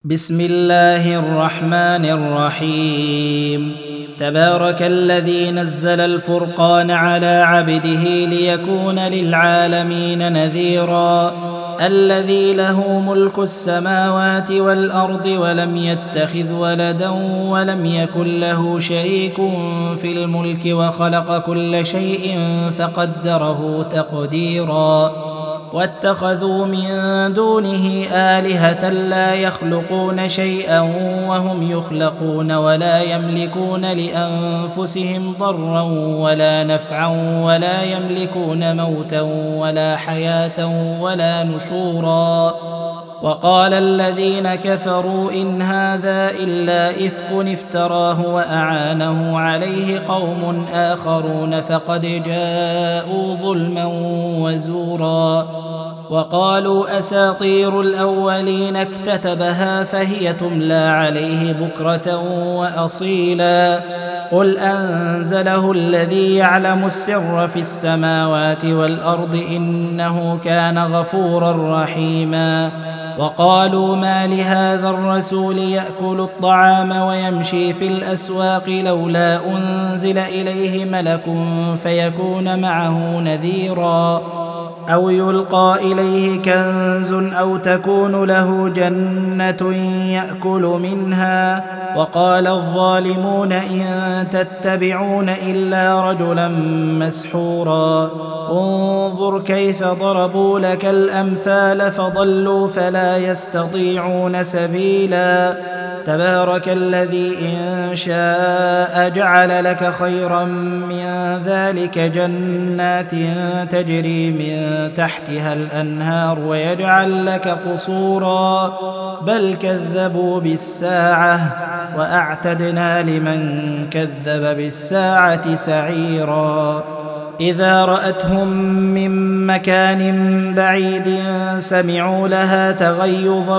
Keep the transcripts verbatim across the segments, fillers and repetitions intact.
بسم الله الرحمن الرحيم. تبارك الذي نزل الفرقان على عبده ليكون للعالمين نذيرا. الذي له ملك السماوات والأرض ولم يتخذ ولدا ولم يكن له شريك في الملك وخلق كل شيء فقدره تقديرا. واتخذوا من دونه آلهة لا يخلقون شيئا وهم يخلقون ولا يملكون لأنفسهم ضرا ولا نفعا ولا يملكون موتا ولا حياة ولا نشورا. وقال الذين كفروا إن هذا إلا إفك افتراه وأعانه عليه قوم آخرون فقد جاءوا ظلما وزورا. وقالوا أساطير الأولين اكتتبها فهي تملى عليه بكرة وأصيلا. قل أنزله الذي يعلم السر في السماوات والأرض إنه كان غفورا رحيما. وقالوا ما لهذا الرسول يأكل الطعام ويمشي في الأسواق لولا أنزل إليه ملك فيكون معه نذيرا. أو يلقى إليه كنز أو تكون له جنة يأكل منها. وقال الظالمون إن تتبعون إلا رجلا مسحورا. انظر كيف ضربوا لك الأمثال فضلوا فلا يستطيعون سبيلا. تبارك الذي إن شاء جعل لك خيرا من ذلك جنات تجري من تحتها الأنهار ويجعل لك قصورا. بل كذبوا بالساعة وأعتدنا لمن كذب بالساعة سعيرا. إذا رأتهم من مكان بعيد سمعوا لها تغيظا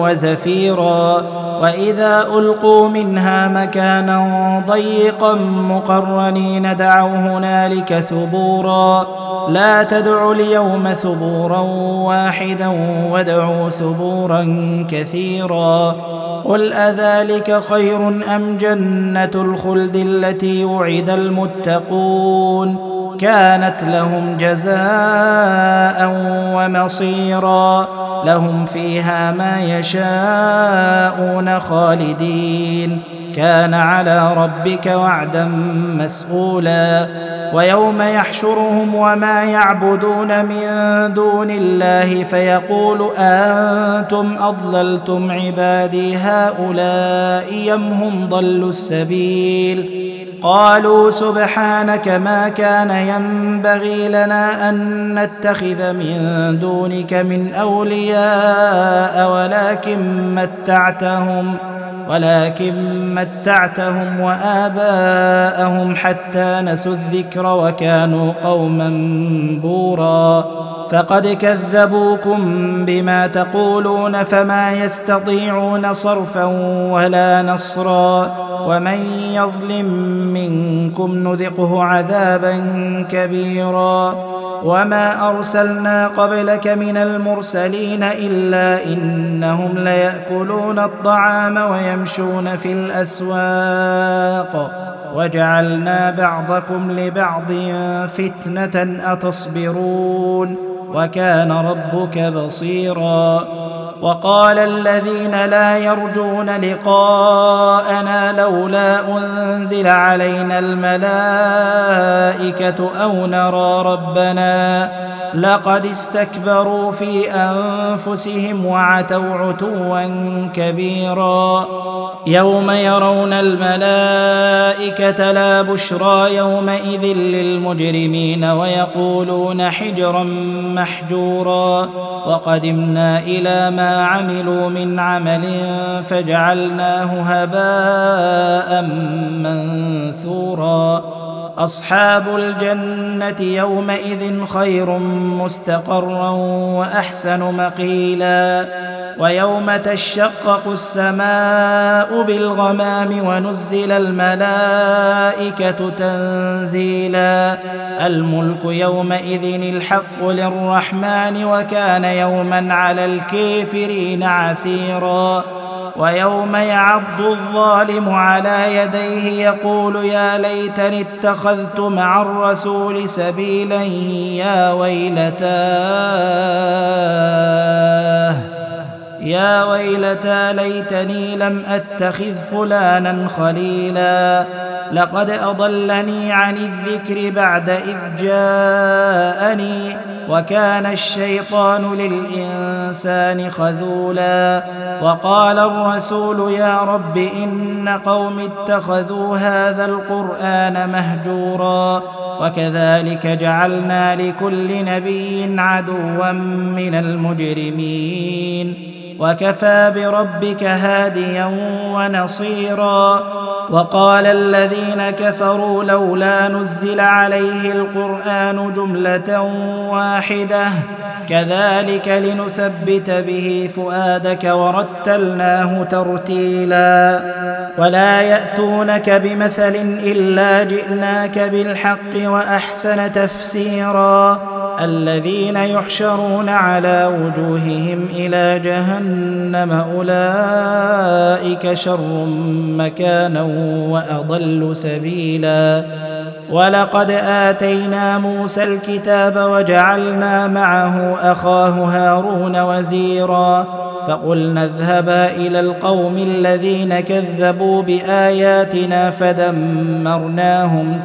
وزفيرا. وإذا ألقوا منها مكانا ضيقا مقرنين دعوا هنالك ثبورا. لا تدعوا اليوم ثبورا واحدا وادعوا ثبورا كثيرا. قل أذلك خير أم جنة الخلد التي وعد المتقون كانت لهم جزاء ومصيرا. لهم فيها ما يشاءون خالدين كان على ربك وعدا مسئولا. ويوم يحشرهم وما يعبدون من دون الله فيقول أنتم أضللتم عبادي هؤلاء أم هم ضلوا السبيل. قالوا سبحانك ما كان ينبغي لنا أن نتخذ من دونك من أولياء ولكن متعتهم ولكن متعتهم وآباءهم حتى نسوا الذكر وكانوا قوما بورا. فقد كذبوكم بما تقولون فما يستطيعون صرفا ولا نصرا. ومن يظلم منكم نذقه عذابا كبيرا. وما أرسلنا قبلك من المرسلين إلا إنهم ليأكلون الطعام ويمشون في الأسواق وجعلنا بعضكم لبعض فتنة أتصبرون وكان ربك بصيرا. وقال الذين لا يرجون لقاءنا لولا أنزل علينا الملائكة أو نرى ربنا لقد استكبروا في أنفسهم وعتوا عتوا كبيرا. يوم يرون الملائكة لا بشرى يومئذ للمجرمين ويقولون حجرا محجورا. وقدمنا إلى ما عملوا من عمل فجعلناه هباء منثورا. أصحاب الجنة يومئذ خير مستقرا وأحسن مقيلا. ويوم تشقق السماء بالغمام ونزل الملائكة تنزيلا. الملك يومئذ الحق للرحمن وكان يوما على الكافرين عسيرا. ويوم يعض الظالم على يديه يقول يا ليتني اتخذت مع الرسول سبيلا يا ويلتاه يا ويلتى ليتني لم أتخذ فلانا خليلا لقد أضلني عن الذكر بعد إذ جاءني وكان الشيطان للإنسان خذولا وقال الرسول يا رب إن قوم اتخذوا هذا القرآن مهجورا وكذلك جعلنا لكل نبي عدوا من المجرمين وكفى بربك هاديا ونصيرا وقال الذين كفروا لولا نزل عليه القرآن جملة واحدة كذلك لنثبت به فؤادك ورتلناه ترتيلا ولا يأتونك بمثل إلا جئناك بالحق وأحسن تفسيرا الذين يحشرون على وجوههم إلى جهنم أولئك شر مكانا وأضل سبيلا ولقد آتينا موسى الكتاب وجعلنا معه أخاه هارون وزيرا فقلنا اذهبا إلى القوم الذين كذبوا بآياتنا فدمرناهم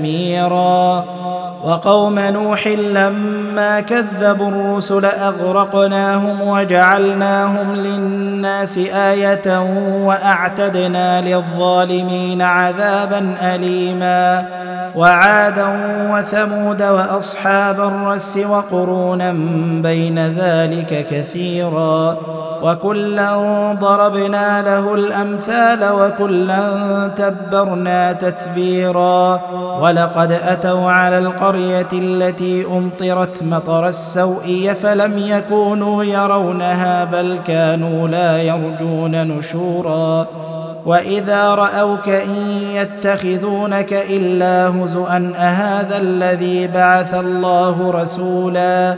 تدميرا وقوم نوح لما كذبوا الرسل أغرقناهم وجعلناهم للناس آية وأعتدنا للظالمين عذابا أليما وعادا وثمود وأصحاب الرس وقرونا بين ذلك كثيرا وكلا ضربنا له الأمثال وكلا تبرنا تتبيرا ولقد أتوا على القرية التي أمطرت مطر السوء فلم يكونوا يرونها بل كانوا لا يرجون نشورا وإذا رأوك إن يتخذونك إلا هزؤا أهذا الذي بعث الله رسولا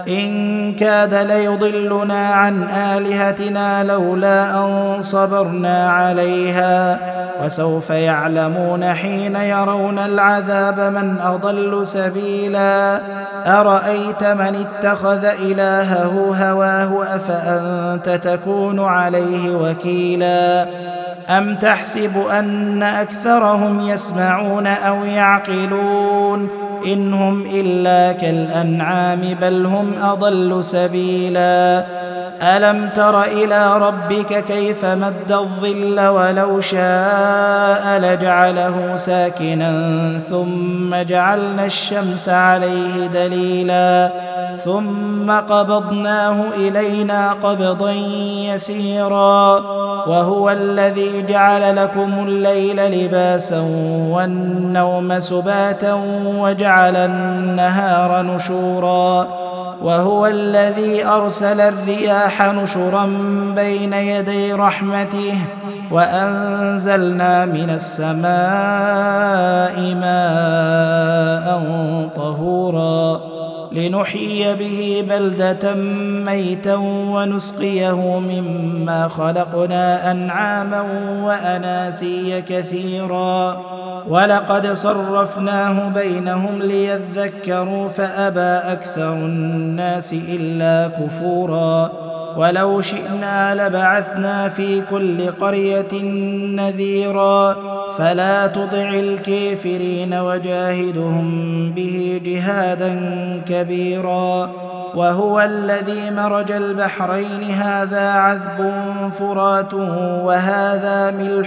إن كاد ليضلنا عن آلهتنا لولا أن صبرنا عليها وسوف يعلمون حين يرون العذاب من أضل سبيلا أرأيت من اتخذ إلهه هواه أفأنت تكون عليه وكيلا أم تحسب أن أكثرهم يسمعون أو يعقلون إن هم إلا كالأنعام بل هم أضل سبيلا ألم تر إلى ربك كيف مد الظل ولو شاء لجعله ساكنا ثم جعلنا الشمس عليه دليلا ثم قبضناه إلينا قبضا يسيرا وهو الذي جعل لكم الليل لباسا والنوم سباتا وجعل النهار نشورا وهو الذي أرسل الرياح نشرا بين يدي رحمته وأنزلنا من السماء ماء طهورا لنحيي به بلدة ميتا ونسقيه مما خلقنا أنعاما وأناسيا كثيرا ولقد صرفناه بينهم ليذكروا فأبى أكثر الناس إلا كفورا ولو شئنا لبعثنا في كل قرية نذيرا فلا تطع الكافرين وجاهدهم به جهادا كبيرا وهو الذي مرج البحرين هذا عذب فرات وهذا ملح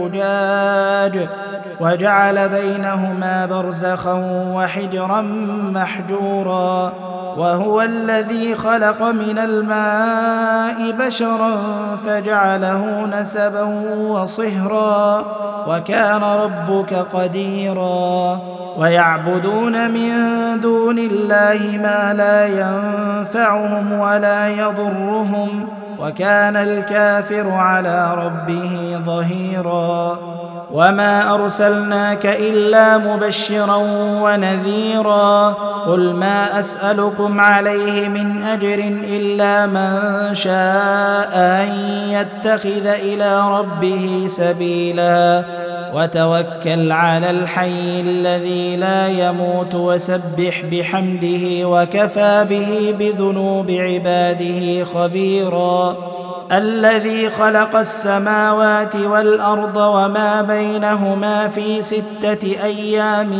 أجاج وجعل بينهما برزخا وحجرا محجورا وهو الذي خلق من الماء بشرا فجعله نسبا وصهرا وكان ربك قديرا ويعبدون من دون الله ما لا ينفعهم ولا يضرهم وكان الكافر على ربه ظهيرا. وما أرسلناك إلا مبشرا ونذيرا. قل ما أسألكم عليه من أجر إلا من شاء أن يتخذ إلى ربه سبيلا. وتوكل على الحي الذي لا يموت وسبح بحمده وكفى به بذنوب عباده خبيرا. الذي خلق السماوات والأرض وما بينهما في ستة أيام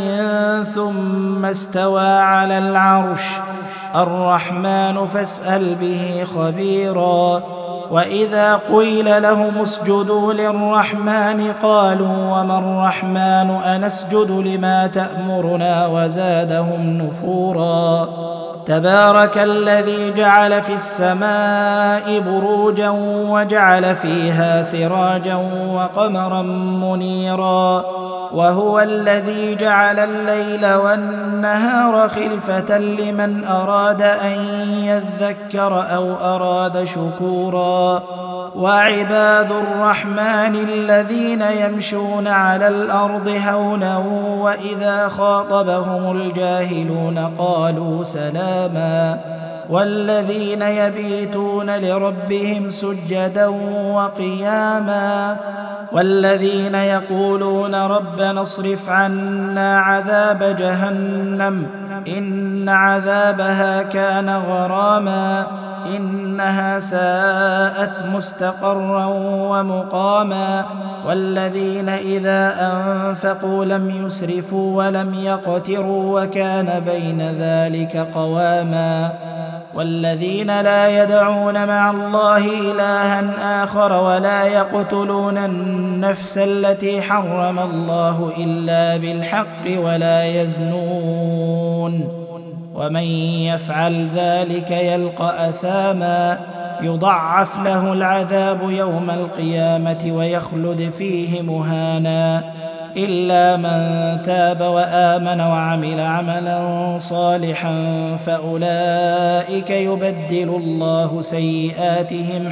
ثم استوى على العرش الرحمن فاسأل به خبيرا. وإذا قيل لهم اسجدوا للرحمن قالوا وما الرحمن أنسجد لما تأمرنا وزادهم نفورا. تبارك الذي جعل في السماء بروجا وجعل فيها سراجا وقمرا منيرا. وهو الذي جعل الليل والنهار خلفة لمن أراد أن يذكر أو أراد شكورا. وعباد الرحمن الذين يمشون على الأرض هونا وإذا خاطبهم الجاهلون قالوا سلاما. والذين يبيتون لربهم سجدا وقياما. والذين يقولون ربنا اصرف عنا عذاب جهنم إن عذابها كان غراما إنها ساءت مستقرا ومقاما. والذين إذا أنفقوا لم يسرفوا ولم يقتروا وكان بين ذلك قواما. والذين لا يدعون مع الله إلها آخر ولا يقتلون النفس التي حرم الله إلا بالحق ولا يزنون ومن يفعل ذلك يلقى أثاما يضعف له العذاب يوم القيامة ويخلد فيه مهانا إلا من تاب وآمن وعمل عملا صالحا فأولئك يبدل الله سيئاتهم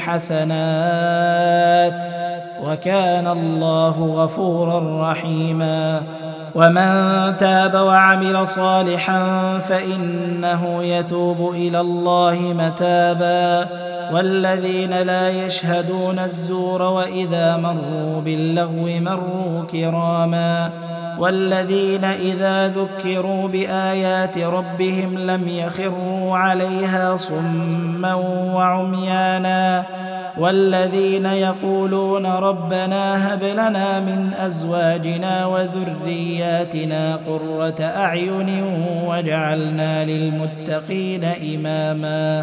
حسنات وكان الله غفورا رحيما. ومن تاب وعمل صالحا فإنه يتوب إلى الله متابا. والذين لا يشهدون الزور وإذا مروا باللغو مروا كراما. والذين إذا ذكروا بآيات ربهم لم يخروا عليها صما وعميانا. والذين يقولون ربنا هب لنا من أزواجنا وذرياتنا قرة أعين واجعلنا للمتقين إماما.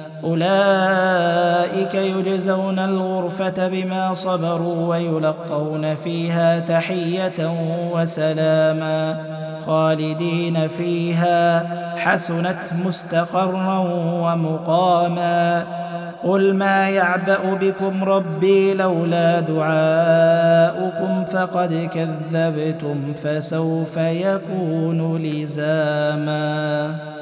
أولئك يجزون الغرفة بما صبروا ويلقون فيها تحية وسلاما خالدين فيها حسنت مستقرا ومقاما. قل ما يعبأ بكم ربي لولا دعاؤكم فقد كذبتم فسوف يكون لزاما.